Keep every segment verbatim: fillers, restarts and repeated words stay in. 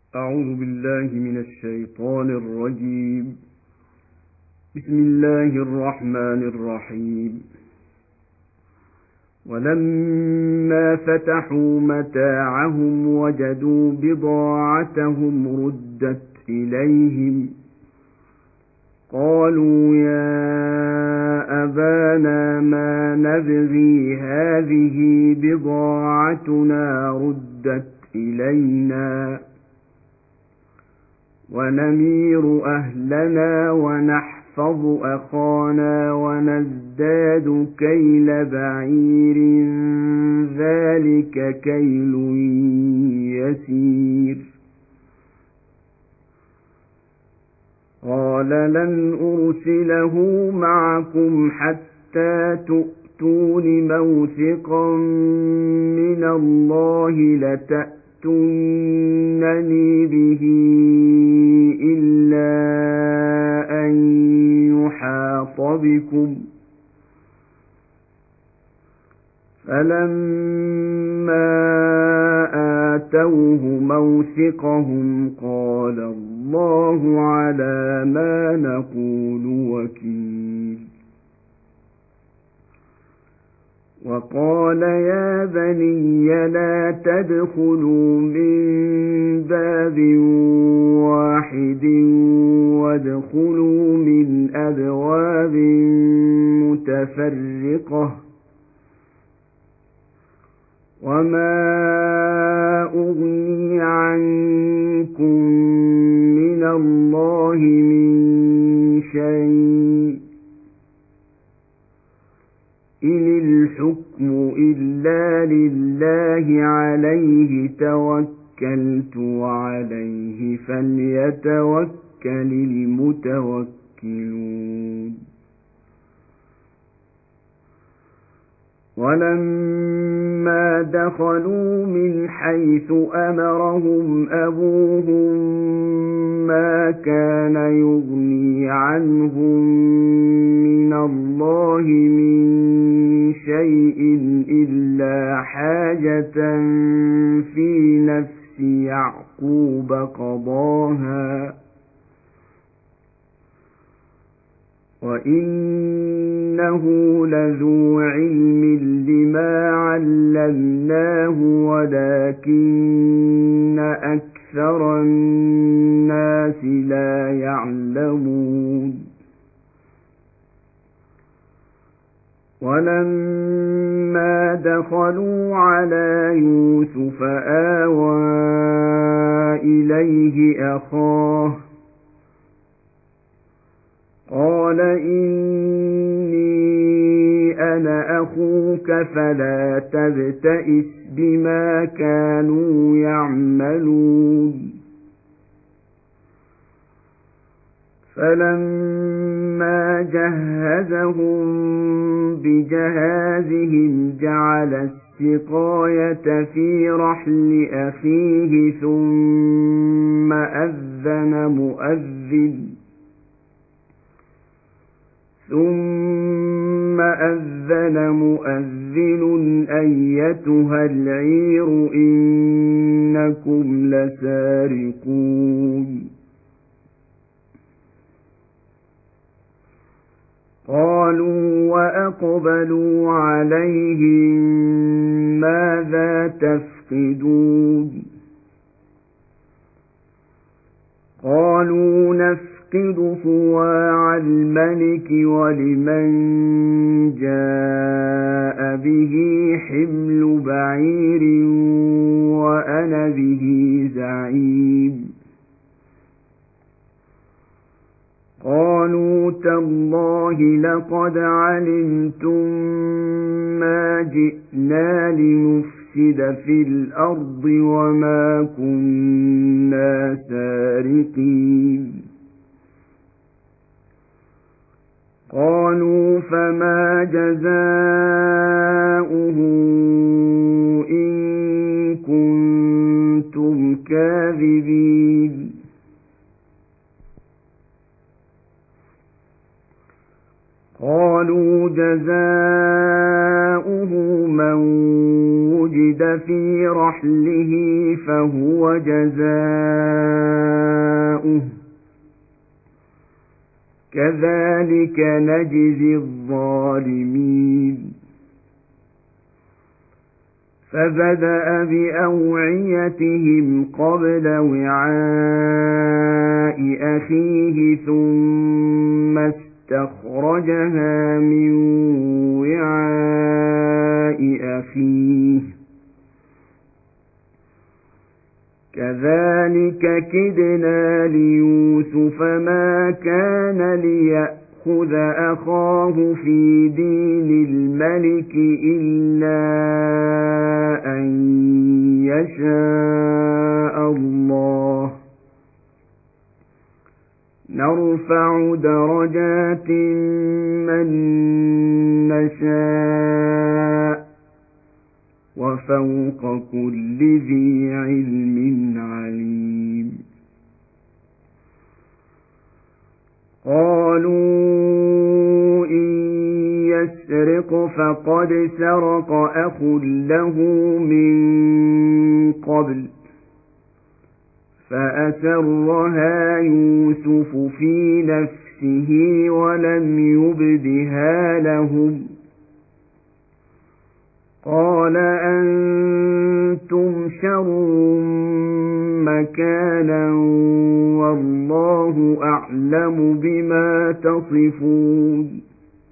أعوذ بالله من الشيطان الرجيم. بسم الله الرحمن الرحيم. ولما فتحوا متاعهم وجدوا بضاعتهم ردت إليهم قالوا يا أبانا ما نبغي هذه بضاعتنا ردت إلينا ونمير أهلنا ونحفظ أخانا ونزداد كيل بعير ذلك كيل يسير. قال لن أرسله معكم حتى تؤتون موثقا من الله لتأتونني به إلا أن يحاط بكم. فلما آتوه موثقهم قال الله على ما نقول وكيل. وقال يا بني لا تدخلوا من باب واحد وادخلوا من أبواب متفرقة وما أغني عنكم من الله من شيء إن الحكم إلا لله عليه توكلت وعليه فليتوكل المتوكلون. ولما دخلوا من حيث أمرهم أبوهم ما كان يغني عنهم من الله من شيء إلا حاجة في نفس يعقوب قضاها وإنه لذو علم لما علمناه ولكن أكثر الناس لا يعلمون. ولما دخلوا على يوسف آوى إليه أخاه قال إني أنا أخوك فلا تبتئس بما كانوا يعملون. فلما جهزهم بجهازهم جعل السقاية في رحل أخيه ثم أذن مؤذن ثم أذن مؤذن أيتها العير إنكم لسارقون. قالوا وأقبلوا عليهم ماذا تفقدون قالوا نفقد صواع الملك ولمن جاء به حمل بعير وأنا به زعيم. قالوا تالله لقد علمتم ما جئنا لنفسد في الأرض وما كنا سارقين. قالوا فما جزاؤه إن كنتم كاذبين. قالوا جزاؤه من وجد وجد في رحله فهو جزاؤه كذلك نجزي الظالمين فبدأ بأوعيتهم قبل وعاء أخيه ثم استخرجها من وعاء أخيه كذلك كدنا ليوسف ما كان ليأخذ أخاه في دين الملك إلا أن يشاء الله نرفع درجات من نشاء وفوق كل ذي علم عليم قالوا إن يسرق فقد سرق أخ له من قبل فأسرها يوسف في نفسه ولم يبدها لهم قال أنتم شر مكانا والله أعلم بما تصفون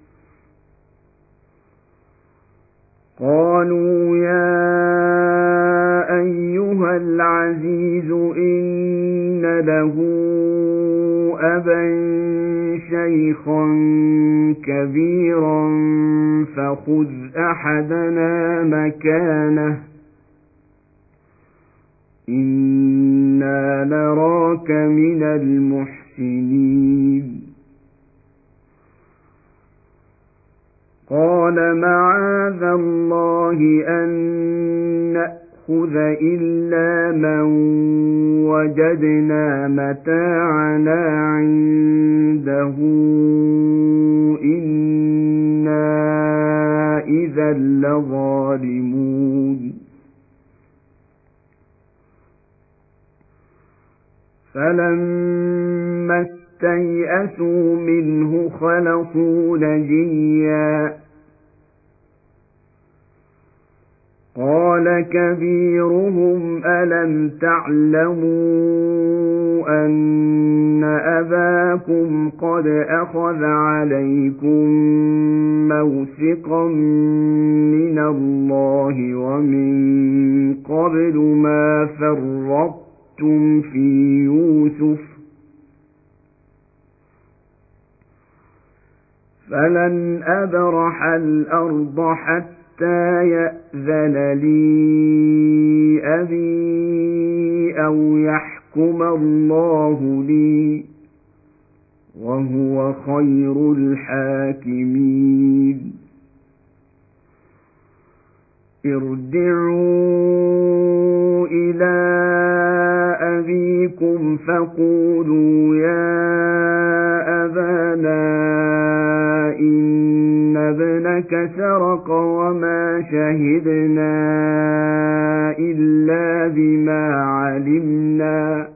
قالوا يا أيها العزيز إن له أبا شيخا كبيرا فخذ أحدنا مكانه إنا نراك من المحسنين قال معاذ الله أن نأخذ إلا من وجدنا متاعنا عنده إنا إذا لظالمون فلما استيئسوا منه خلصوا نجيا قال كبيرهم ألم تعلموا أن أباكم قد أخذ عليكم موثقا من الله ومن قبل ما فرطتم في يوسف فلن أبرح الأرض حتى حتى يأذن لي أبي أو يحكم الله لي وهو خير الحاكمين ارجعوا إلى أبيكم فقولوا يا أبانا إن ابنك سرق وما شهدنا إلا بما علمنا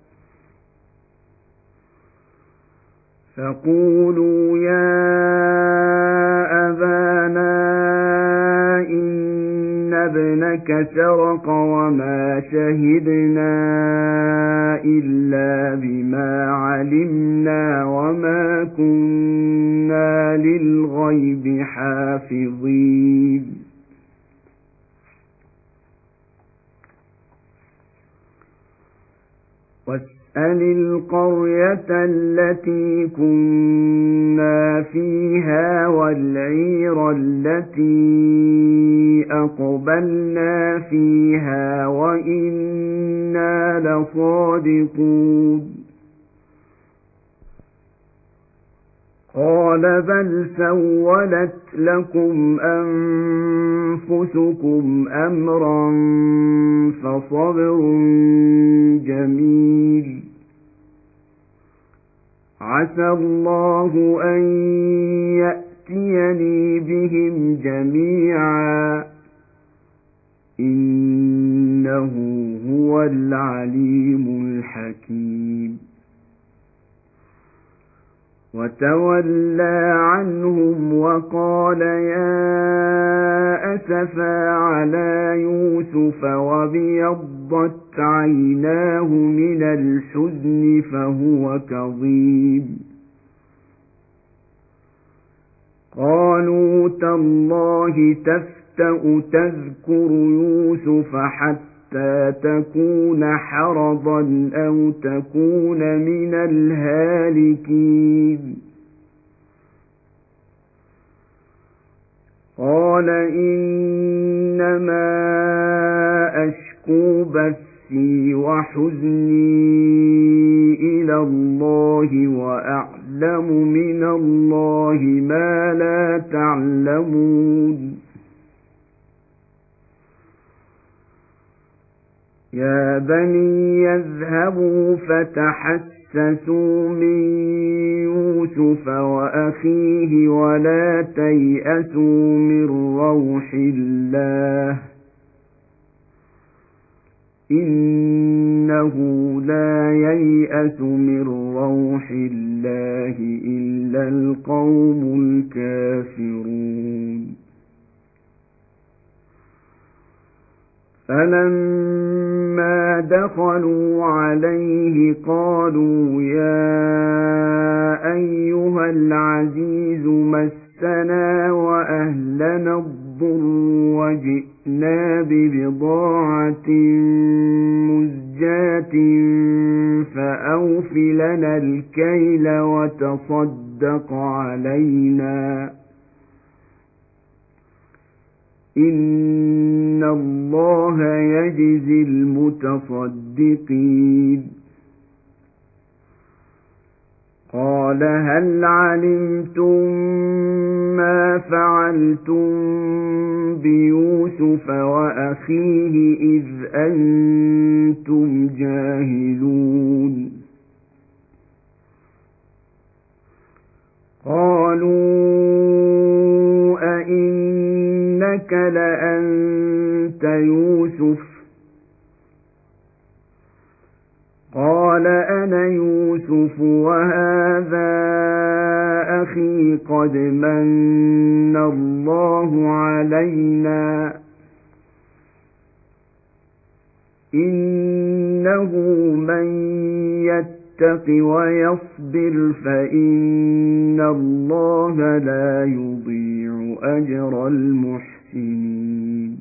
فقولوا يا أبانا إن ابنك سرق وما شهدنا إلا بما علمنا وما كنا للغيب حافظين واسأل القرية التي كنا فيها والعير التي أقبلنا فيها وإنا لصادقون قال بل سولت لكم أنفسكم أمرا فصبر جميل عسى الله أن يأتيني بهم جميعا إنه هو العليم الحكيم وتولى عنهم وقال يا أسفا على يوسف وابيضت عيناه من الحزن فهو كظيم قالوا تالله تفتأ تذكر يوسف حتى تكون حرضا أو تكون من الهالكين قال إنما أشكو بثي وحزني إلى الله وأعلم من الله ما لا تعلمون يا بني يذهبوا فتحسسوا من يوسف وأخيه ولا تيأسوا من روح الله إنه لا ييأس من روح الله إلا القوم الكافرون فلما دخلوا عليه قالوا يا أيها العزيز مسنا وأهلنا الضر وجئنا ببضاعة مزجاة فأوف لنا الكيل وتصدق علينا إن الله يجزي المتصدقين قال هل علمتم ما فعلتم بيوسف وأخيه إذ أنتم جاهلون قالوا أئنك لأنت يوسف قال أنا يوسف وهذا أخي قد من الله علينا إنه من يتق ويصبر فإن الله لا يضيع أجر المحسنين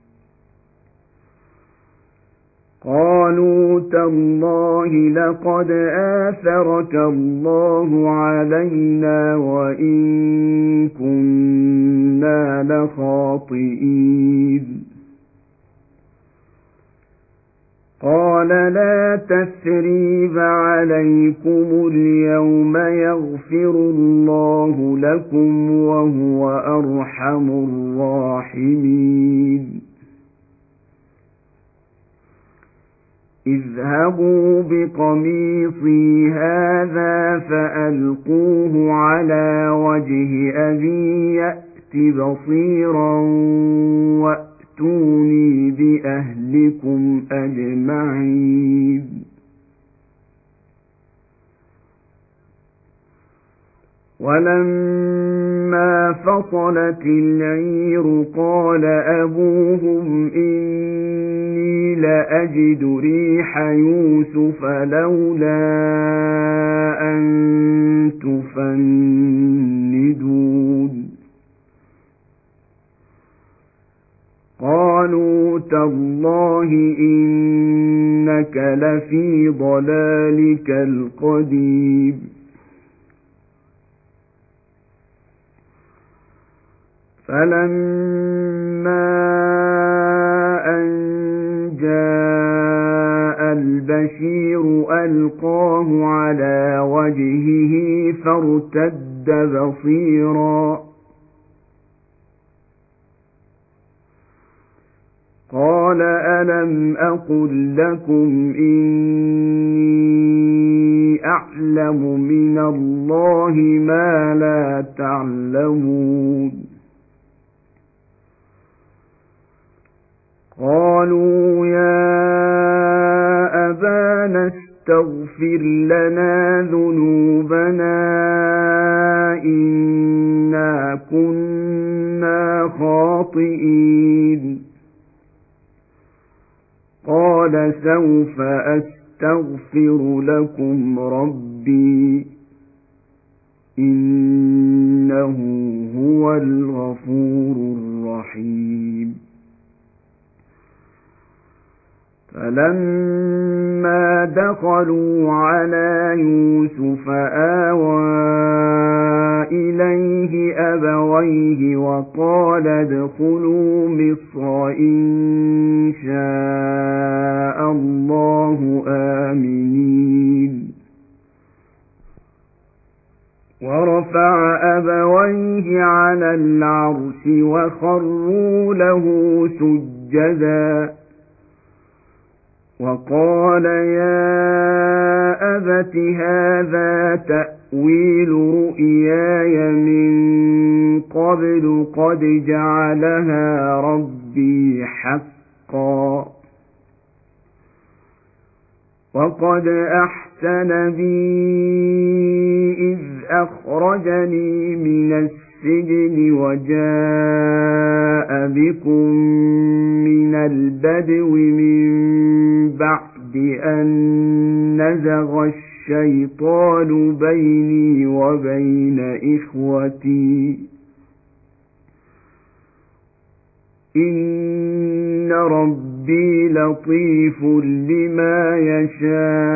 قالوا تالله لقد آثرك الله علينا وإن كنا لخاطئين قال لا تثريب عليكم اليوم يغفر الله لكم وهو أرحم الراحمين اذهبوا بقميصي هذا فألقوه على وجه أبي يأت بصيرا وأتوني بأهلكم أجمعين ولما فصلت العير قال أبوهم إني لأجد ريح يوسف لولا أن تفندون قالوا تالله إنك لفي ضلالك القديم فلما أن جاء البشير ألقاه على وجهه فارتد بصيرا قال ألم أقل لكم إني أعلم من الله ما لا تعلمون قالوا يا أبانا استغفر لنا ذنوبنا إنا كنا خاطئين قال سوف أستغفر لكم ربي إنه هو الغفور الرحيم فلما دخلوا على يوسف آوى إليه أبويه وقال ادخلوا مصر إن شاء الله آمنين ورفع أبويه على العرش وخروا له سجدا وقال يا أبت هذا تأويل رؤياي من قبل قد جعلها ربي حقا وقد أحسن بي إذ أخرجني من السجن وجاء بكم من البدو من بعد أن نزغ الشيطان بيني وبين إخوتي إن ربي لطيف لما يشاء